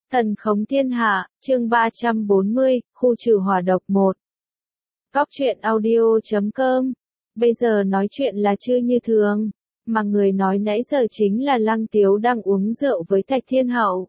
Thần khống thiên hạ, chương 340, khu trừ hỏa độc 1. Cóc truyện audio.com. Bây giờ nói chuyện là chưa như thường, mà người nói nãy giờ chính là Lăng Tiếu đang uống rượu với Thạch Thiên Hậu.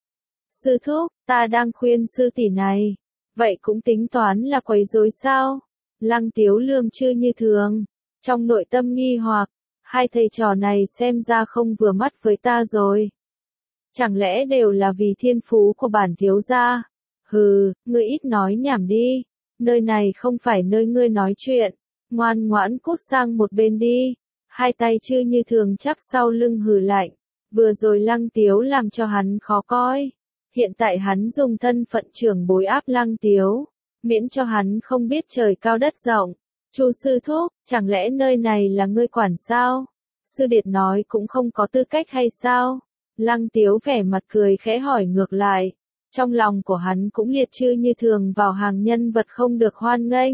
Sư thúc, ta đang khuyên sư tỷ này, vậy cũng tính toán là quấy rối sao? Lăng Tiếu lườm chưa như thường, trong nội tâm nghi hoặc, hai thầy trò này xem ra không vừa mắt với ta rồi. Chẳng lẽ đều là vì thiên phú của bản thiếu gia? Hừ, ngươi ít nói nhảm đi, nơi này không phải nơi ngươi nói chuyện, ngoan ngoãn cút sang một bên đi. Hai tay chưa như thường chắp sau lưng hừ lạnh, vừa rồi Lăng Tiếu làm cho hắn khó coi. Hiện tại hắn dùng thân phận trưởng bối áp Lăng Tiếu, miễn cho hắn không biết trời cao đất rộng. Chu sư thúc, chẳng lẽ nơi này là ngươi quản sao? Sư điệt nói cũng không có tư cách hay sao? Lăng Tiếu vẻ mặt cười khẽ hỏi ngược lại, trong lòng của hắn cũng liệt chư như thường vào hàng nhân vật không được hoan nghênh.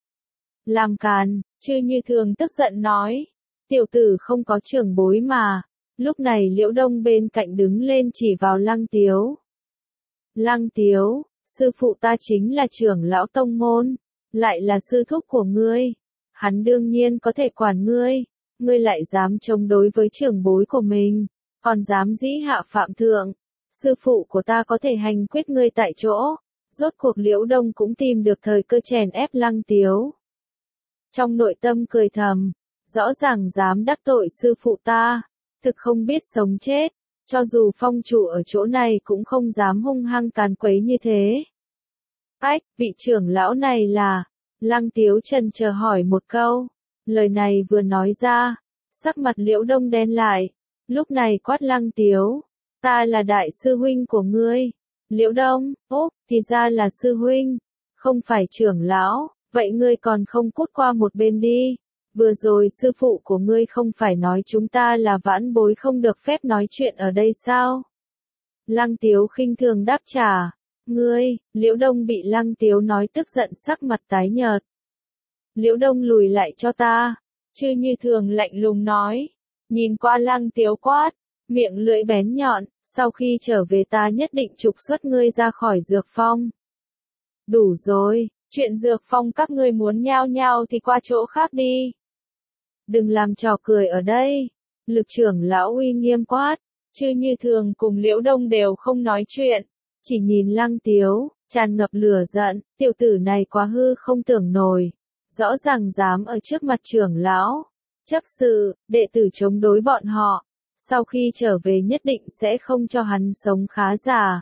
Làm càn, chư như thường tức giận nói, tiểu tử không có trưởng bối mà. Lúc này Liễu Đông bên cạnh đứng lên chỉ vào Lăng Tiếu. Lăng Tiếu, sư phụ ta chính là trưởng lão tông môn, lại là sư thúc của ngươi. Hắn đương nhiên có thể quản ngươi lại dám chống đối với trưởng bối của mình, còn dám dĩ hạ phạm thượng. Sư phụ của ta có thể hành quyết ngươi tại chỗ. Rốt cuộc Liễu Đông cũng tìm được thời cơ chèn ép Lăng Tiếu. Trong nội tâm cười thầm, rõ ràng dám đắc tội sư phụ ta, thực không biết sống chết, cho dù phong chủ ở chỗ này cũng không dám hung hăng càn quấy như thế. Ách, vị trưởng lão này là, Lăng Tiếu chần chờ hỏi một câu, lời này vừa nói ra, sắc mặt Liễu Đông đen lại, lúc này quát Lăng Tiếu, ta là đại sư huynh của ngươi. Liễu Đông, ốp, thì ra là sư huynh, không phải trưởng lão, vậy ngươi còn không cút qua một bên đi. Vừa rồi sư phụ của ngươi không phải nói chúng ta là vãn bối không được phép nói chuyện ở đây sao? Lăng Tiếu khinh thường đáp trả, ngươi. Liễu Đông bị Lăng Tiếu nói tức giận sắc mặt tái nhợt. Liễu Đông lùi lại cho ta, chư như thường lạnh lùng nói, nhìn qua Lăng Tiếu quát, miệng lưỡi bén nhọn, sau khi trở về ta nhất định trục xuất ngươi ra khỏi dược phong. Đủ rồi, chuyện dược phong các ngươi muốn nhao nhao thì qua chỗ khác đi. Đừng làm trò cười ở đây. Lực trưởng lão uy nghiêm quát, chư như thường cùng Liễu Đông đều không nói chuyện, chỉ nhìn Lăng Tiếu, tràn ngập lửa giận, tiểu tử này quá hư không tưởng nổi, rõ ràng dám ở trước mặt trưởng lão, chấp sự, đệ tử chống đối bọn họ, sau khi trở về nhất định sẽ không cho hắn sống khá giả.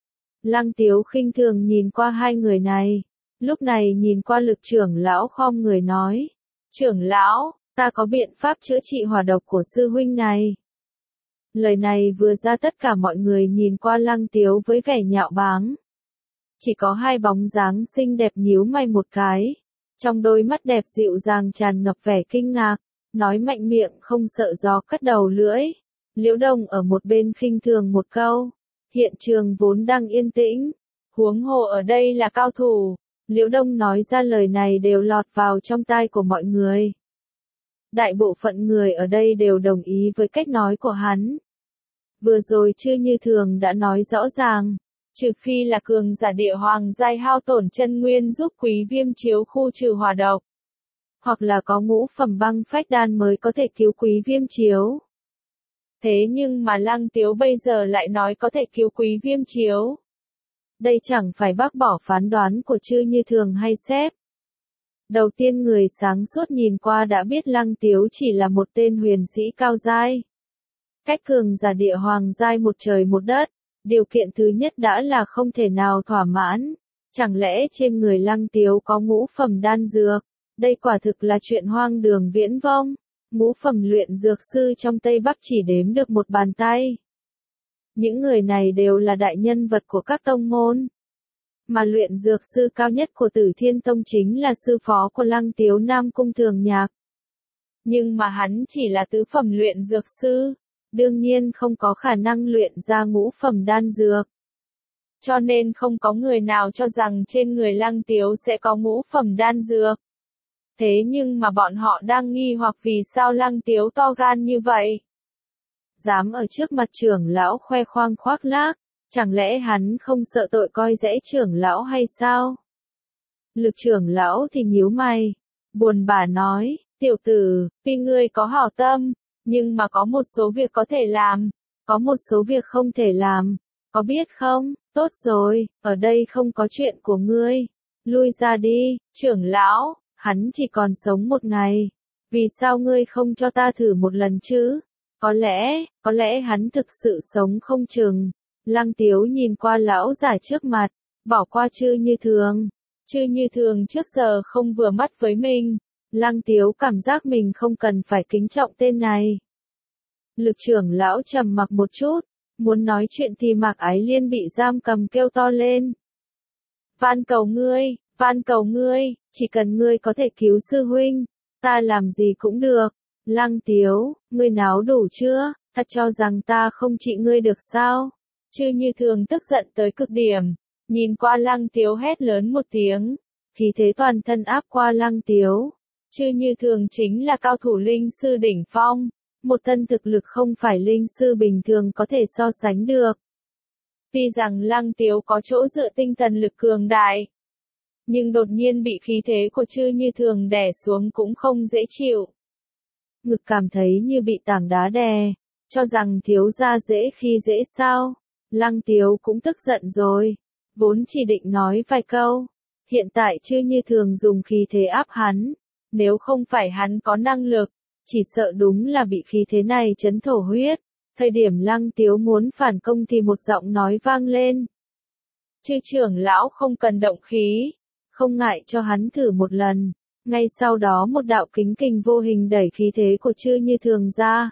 Lăng Tiếu khinh thường nhìn qua hai người này, lúc này nhìn qua lực trưởng lão khom người nói, trưởng lão, ta có biện pháp chữa trị hỏa độc của sư huynh này. Lời này vừa ra tất cả mọi người nhìn qua Lăng Tiếu với vẻ nhạo báng. Chỉ có hai bóng dáng xinh đẹp nhíu mày một cái, trong đôi mắt đẹp dịu dàng tràn ngập vẻ kinh ngạc, nói mạnh miệng không sợ gió cất đầu lưỡi. Liễu Đông ở một bên khinh thường một câu, hiện trường vốn đang yên tĩnh, huống hồ ở đây là cao thủ. Liễu Đông nói ra lời này đều lọt vào trong tai của mọi người. Đại bộ phận người ở đây đều đồng ý với cách nói của hắn. Vừa rồi chư như thường đã nói rõ ràng, trừ phi là cường giả địa hoàng giai hao tổn chân nguyên giúp Quý Viêm chiếu khu trừ hỏa độc, hoặc là có ngũ phẩm băng phách đan mới có thể cứu Quý Viêm chiếu. Thế nhưng mà Lăng Tiếu bây giờ lại nói có thể cứu Quý Viêm chiếu. Đây chẳng phải bác bỏ phán đoán của chư như thường hay xếp. Đầu tiên người sáng suốt nhìn qua đã biết Lăng Tiếu chỉ là một tên huyền sĩ cao giai. Cách cường giả địa hoàng giai một trời một đất, điều kiện thứ nhất đã là không thể nào thỏa mãn. Chẳng lẽ trên người Lăng Tiếu có ngũ phẩm đan dược? Đây quả thực là chuyện hoang đường viễn vông. Ngũ phẩm luyện dược sư trong Tây Bắc chỉ đếm được một bàn tay. Những người này đều là đại nhân vật của các tông môn. Mà luyện dược sư cao nhất của Tử Thiên Tông chính là sư phó của Lăng Tiếu Nam Cung Thường Nhạc. Nhưng mà hắn chỉ là tứ phẩm luyện dược sư, đương nhiên không có khả năng luyện ra ngũ phẩm đan dược. Cho nên không có người nào cho rằng trên người Lăng Tiếu sẽ có ngũ phẩm đan dược. Thế nhưng mà bọn họ đang nghi hoặc vì sao Lăng Tiếu to gan như vậy. Dám ở trước mặt trưởng lão khoe khoang khoác lác, Chẳng lẽ hắn không sợ tội coi rẽ trưởng lão hay sao? Lực trưởng lão thì nhíu mày, buồn bã nói, tiểu tử, tuy ngươi có hảo tâm, nhưng mà có một số việc có thể làm, có một số việc không thể làm, có biết không? Tốt rồi, ở đây không có chuyện của ngươi, lui ra đi, trưởng lão, hắn chỉ còn sống một ngày, vì sao ngươi không cho ta thử một lần chứ? Có lẽ hắn thực sự sống không chừng. Lăng Tiếu nhìn qua lão giả trước mặt, bỏ qua Chư Như Thường. Chư Như Thường trước giờ không vừa mắt với mình. Lăng Tiếu cảm giác mình không cần phải kính trọng tên này. Lực trưởng lão trầm mặc một chút, muốn nói chuyện thì Mạc Ái Liên bị giam cầm kêu to lên. Van cầu ngươi, chỉ cần ngươi có thể cứu sư huynh, ta làm gì cũng được. Lăng Tiếu, ngươi náo đủ chưa, thật cho rằng ta không trị ngươi được sao? Chư Như Thường tức giận tới cực điểm, nhìn qua Lăng Tiếu hét lớn một tiếng, khí thế toàn thân áp qua Lăng Tiếu. Chư Như Thường chính là cao thủ linh sư đỉnh phong, một thân thực lực không phải linh sư bình thường có thể so sánh được. Tuy rằng Lăng Tiếu có chỗ dựa tinh thần lực cường đại, nhưng đột nhiên bị khí thế của Chư Như Thường đè xuống cũng không dễ chịu. Ngực cảm thấy như bị tảng đá đè, cho rằng thiếu gia dễ khi dễ sao. Lăng Tiếu cũng tức giận rồi, vốn chỉ định nói vài câu, hiện tại Chư Như Thường dùng khí thế áp hắn, nếu không phải hắn có năng lực, chỉ sợ đúng là bị khí thế này chấn thổ huyết. Thời điểm Lăng Tiếu muốn phản công thì một giọng nói vang lên. Chư trưởng lão không cần động khí, không ngại cho hắn thử một lần. Ngay sau đó một đạo kính kình vô hình đẩy khí thế của Chư Như Thường ra.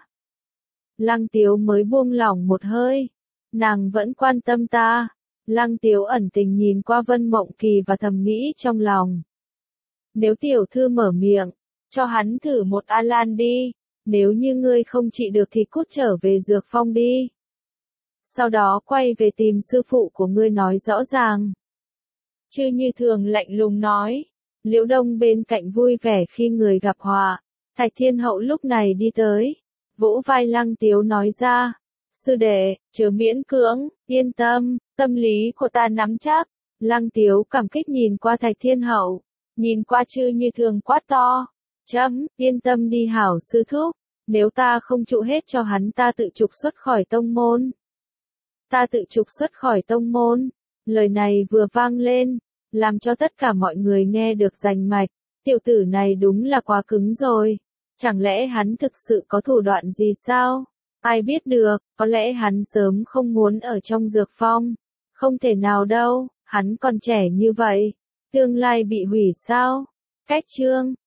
Lăng Tiếu mới buông lỏng một hơi. Nàng vẫn quan tâm ta. Lăng Tiếu ẩn tình nhìn qua Vân Mộng Kỳ và thầm nghĩ trong lòng. Nếu tiểu thư mở miệng, cho hắn thử một A-lan đi. Nếu như ngươi không trị được thì cút trở về Dược Phong đi. Sau đó quay về tìm sư phụ của ngươi nói rõ ràng. Chư Như Thường lạnh lùng nói. Liễu Đông bên cạnh vui vẻ khi người gặp họa. Thạch Thiên Hậu lúc này đi tới, vỗ vai Lăng Tiếu nói ra. Sư đệ, chớ miễn cưỡng, yên tâm, tâm lý của ta nắm chắc. Lăng Tiếu cảm kích nhìn qua Thạch Thiên Hậu, nhìn qua Chư Như Thường quát to. Yên tâm đi hảo sư thúc, nếu ta không trụ hết cho hắn ta tự trục xuất khỏi tông môn. Ta tự trục xuất khỏi tông môn. Lời này vừa vang lên, làm cho tất cả mọi người nghe được rành mạch. Tiểu tử này đúng là quá cứng rồi. Chẳng lẽ hắn thực sự có thủ đoạn gì sao? Ai biết được, có lẽ hắn sớm không muốn ở trong Dược Phong. Không thể nào đâu, hắn còn trẻ như vậy. Tương lai bị hủy sao? Cách chương